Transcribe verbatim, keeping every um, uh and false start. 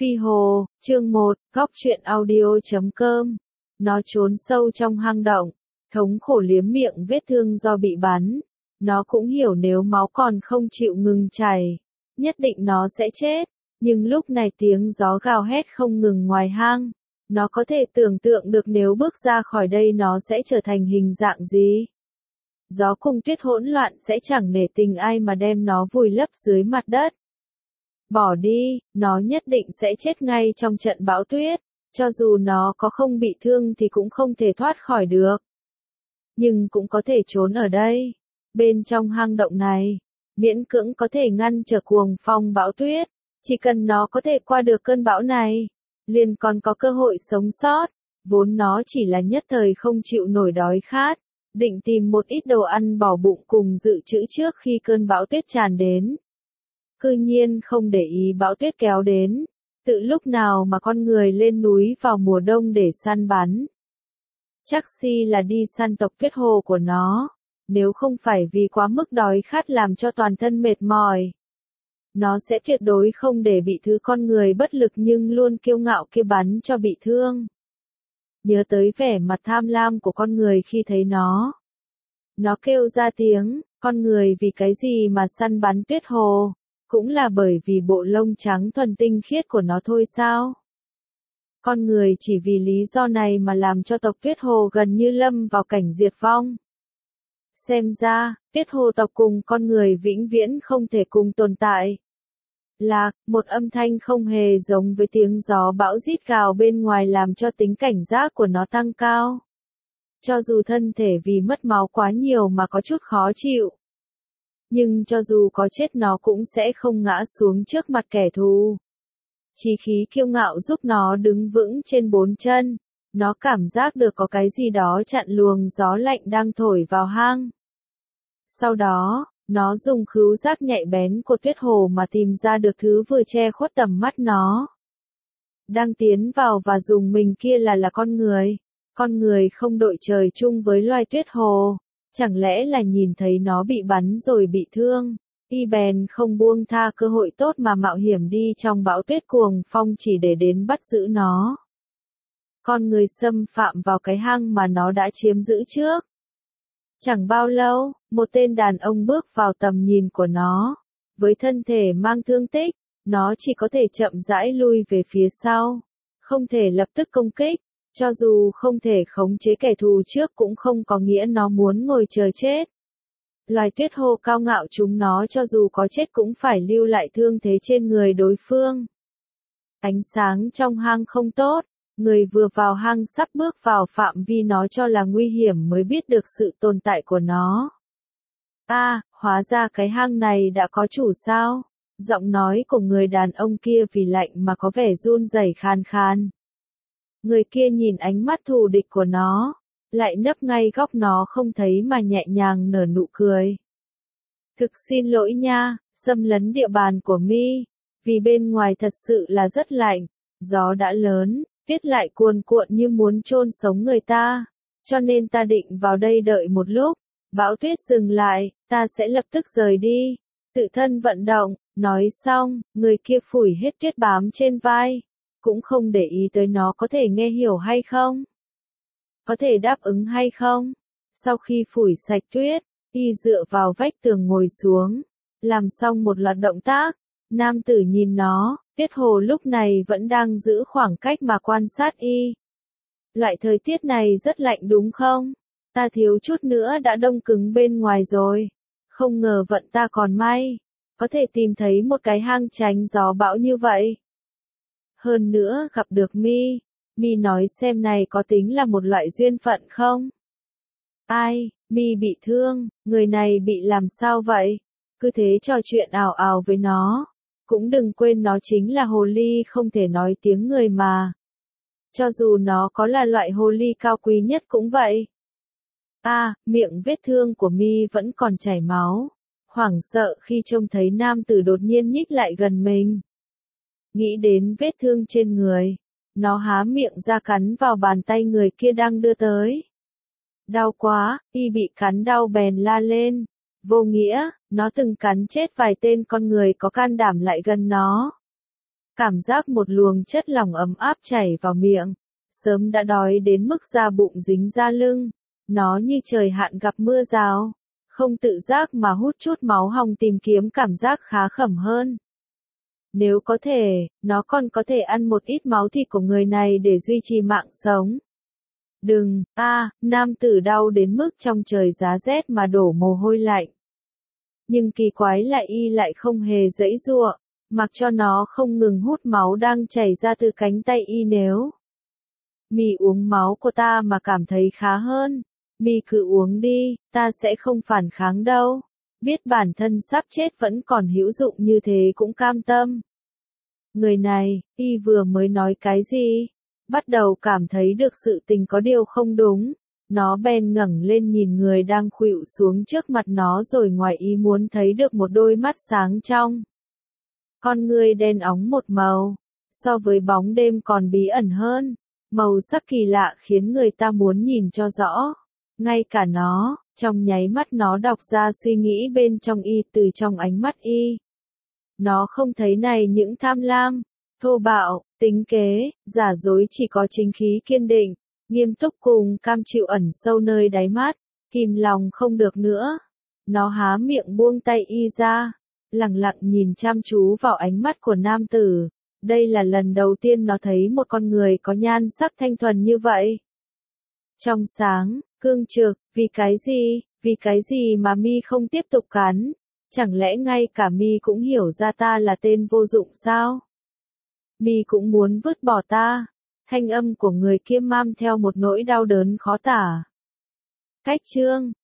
Phi Hồ, chương một, góc truyện audio chấm com. Nó trốn sâu trong hang động, thống khổ liếm miệng vết thương do bị bắn. Nó cũng hiểu nếu máu còn không chịu ngừng chảy, nhất định nó sẽ chết. Nhưng lúc này tiếng gió gào hét không ngừng ngoài hang. Nó có thể tưởng tượng được nếu bước ra khỏi đây nó sẽ trở thành hình dạng gì. Gió cùng tuyết hỗn loạn sẽ chẳng nể tình ai mà đem nó vùi lấp dưới mặt đất. Bỏ đi, nó nhất định sẽ chết ngay trong trận bão tuyết, cho dù nó có không bị thương thì cũng không thể thoát khỏi được. Nhưng cũng có thể trốn ở đây, bên trong hang động này, miễn cưỡng có thể ngăn trở cuồng phong bão tuyết, chỉ cần nó có thể qua được cơn bão này, liền còn có cơ hội sống sót, vốn nó chỉ là nhất thời không chịu nổi đói khát, định tìm một ít đồ ăn bỏ bụng cùng dự trữ trước khi cơn bão tuyết tràn đến. Cư nhiên không để ý bão tuyết kéo đến, tự lúc nào mà con người lên núi vào mùa đông để săn bắn. Chắc si là đi săn tộc tuyết hồ của nó, nếu không phải vì quá mức đói khát làm cho toàn thân mệt mỏi. Nó sẽ tuyệt đối không để bị thứ con người bất lực nhưng luôn kiêu ngạo kia bắn cho bị thương. Nhớ tới vẻ mặt tham lam của con người khi thấy nó. Nó kêu ra tiếng, con người vì cái gì mà săn bắn tuyết hồ? Cũng là bởi vì bộ lông trắng thuần tinh khiết của nó thôi sao? Con người chỉ vì lý do này mà làm cho tộc tuyết hồ gần như lâm vào cảnh diệt vong. Xem ra, tuyết hồ tộc cùng con người vĩnh viễn không thể cùng tồn tại. Lạc, một âm thanh không hề giống với tiếng gió bão rít gào bên ngoài làm cho tính cảnh giác của nó tăng cao. Cho dù thân thể vì mất máu quá nhiều mà có chút khó chịu. Nhưng cho dù có chết nó cũng sẽ không ngã xuống trước mặt kẻ thù. Chí khí kiêu ngạo giúp nó đứng vững trên bốn chân. Nó cảm giác được có cái gì đó chặn luồng gió lạnh đang thổi vào hang. Sau đó, nó dùng khứu giác nhạy bén của tuyết hồ mà tìm ra được thứ vừa che khuất tầm mắt nó. Đang tiến vào và dùng mình kia là là con người. Con người không đội trời chung với loài tuyết hồ. Chẳng lẽ là nhìn thấy nó bị bắn rồi bị thương, y bèn không buông tha cơ hội tốt mà mạo hiểm đi trong bão tuyết cuồng phong chỉ để đến bắt giữ nó. Con người xâm phạm vào cái hang mà nó đã chiếm giữ trước. Chẳng bao lâu, một tên đàn ông bước vào tầm nhìn của nó. Với thân thể mang thương tích, nó chỉ có thể chậm rãi lui về phía sau, không thể lập tức công kích. Cho dù không thể khống chế kẻ thù trước cũng không có nghĩa nó muốn ngồi chờ chết. Loài tuyết hồ cao ngạo chúng nó cho dù có chết cũng phải lưu lại thương thế trên người đối phương. Ánh sáng trong hang không tốt, người vừa vào hang sắp bước vào phạm vi nó cho là nguy hiểm mới biết được sự tồn tại của nó. A, à, hóa ra cái hang này đã có chủ sao? Giọng nói của người đàn ông kia vì lạnh mà có vẻ run rẩy khan khan. Người kia nhìn ánh mắt thù địch của nó, lại nấp ngay góc nó không thấy mà nhẹ nhàng nở nụ cười. Thực xin lỗi nha, xâm lấn địa bàn của mi, vì bên ngoài thật sự là rất lạnh, gió đã lớn, tuyết lại cuồn cuộn như muốn chôn sống người ta, cho nên ta định vào đây đợi một lúc, bão tuyết dừng lại, ta sẽ lập tức rời đi, tự thân vận động, nói xong, người kia phủi hết tuyết bám trên vai. Cũng không để ý tới nó có thể nghe hiểu hay không, có thể đáp ứng hay không. Sau khi phủi sạch tuyết, y dựa vào vách tường ngồi xuống, làm xong một loạt động tác, nam tử nhìn nó, tuyết hồ lúc này vẫn đang giữ khoảng cách mà quan sát y. Loại thời tiết này rất lạnh đúng không? Ta thiếu chút nữa đã đông cứng bên ngoài rồi, không ngờ vận ta còn may, có thể tìm thấy một cái hang tránh gió bão như vậy. Hơn nữa gặp được mi, mi nói xem này có tính là một loại duyên phận không? Ai, mi bị thương, người này bị làm sao vậy? Cứ thế trò chuyện ảo ảo với nó. Cũng đừng quên nó chính là hồ ly không thể nói tiếng người mà. Cho dù nó có là loại hồ ly cao quý nhất cũng vậy. A, à, miệng vết thương của mi vẫn còn chảy máu. Hoảng sợ khi trông thấy nam tử đột nhiên nhích lại gần mình. Nghĩ đến vết thương trên người, nó há miệng ra cắn vào bàn tay người kia đang đưa tới. Đau quá, y bị cắn đau bèn la lên. Vô nghĩa, nó từng cắn chết vài tên con người có can đảm lại gần nó. Cảm giác một luồng chất lỏng ấm áp chảy vào miệng. Sớm đã đói đến mức da bụng dính ra lưng. Nó như trời hạn gặp mưa rào. Không tự giác mà hút chút máu hồng tìm kiếm cảm giác khá khẩm hơn. Nếu có thể, nó còn có thể ăn một ít máu thịt của người này để duy trì mạng sống. Đừng, a, à, nam tử đau đến mức trong trời giá rét mà đổ mồ hôi lạnh. Nhưng kỳ quái lại y lại không hề giãy giụa, mặc cho nó không ngừng hút máu đang chảy ra từ cánh tay y nếu. Mì uống máu của ta mà cảm thấy khá hơn. Mì cứ uống đi, ta sẽ không phản kháng đâu. Biết bản thân sắp chết vẫn còn hữu dụng như thế cũng cam tâm. Người này, y vừa mới nói cái gì? Bắt đầu cảm thấy được sự tình có điều không đúng. Nó bèn ngẩng lên nhìn người đang khuỵu xuống trước mặt nó rồi ngoài ý muốn thấy được một đôi mắt sáng trong. Con người đen óng một màu, so với bóng đêm còn bí ẩn hơn. Màu sắc kỳ lạ khiến người ta muốn nhìn cho rõ. Ngay cả nó, trong nháy mắt nó đọc ra suy nghĩ bên trong y từ trong ánh mắt y. Nó không thấy này những tham lam, thô bạo, tính kế, giả dối, chỉ có chính khí kiên định, nghiêm túc cùng cam chịu ẩn sâu nơi đáy mắt, kìm lòng không được nữa. Nó há miệng buông tay y ra, lặng lặng nhìn chăm chú vào ánh mắt của nam tử. Đây là lần đầu tiên nó thấy một con người có nhan sắc thanh thuần như vậy. Trong sáng, cương trực, vì cái gì, vì cái gì mà mi không tiếp tục cắn? Chẳng lẽ ngay cả mi cũng hiểu ra ta là tên vô dụng sao? Mi cũng muốn vứt bỏ ta? Thanh âm của người kia mang theo một nỗi đau đớn khó tả. Cách chương